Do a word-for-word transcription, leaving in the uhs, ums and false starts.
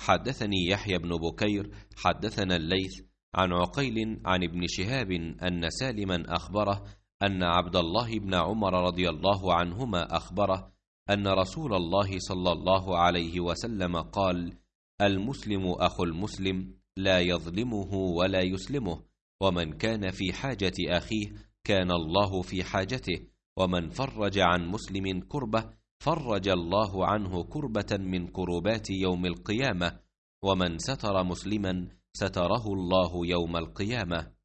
حدثني يحيى بن بكير حدثنا الليث عن عقيل عن ابن شهاب أن سالما أخبره أن عبد الله بن عمر رضي الله عنهما أخبره أن رسول الله صلى الله عليه وسلم قال: المسلم أخو المسلم لا يظلمه ولا يسلمه، ومن كان في حاجة أخيه كان الله في حاجته، ومن فرج عن مسلم كربة فرج الله عنه كربة من كربات يوم القيامة، ومن ستر مسلما ستره الله يوم القيامة.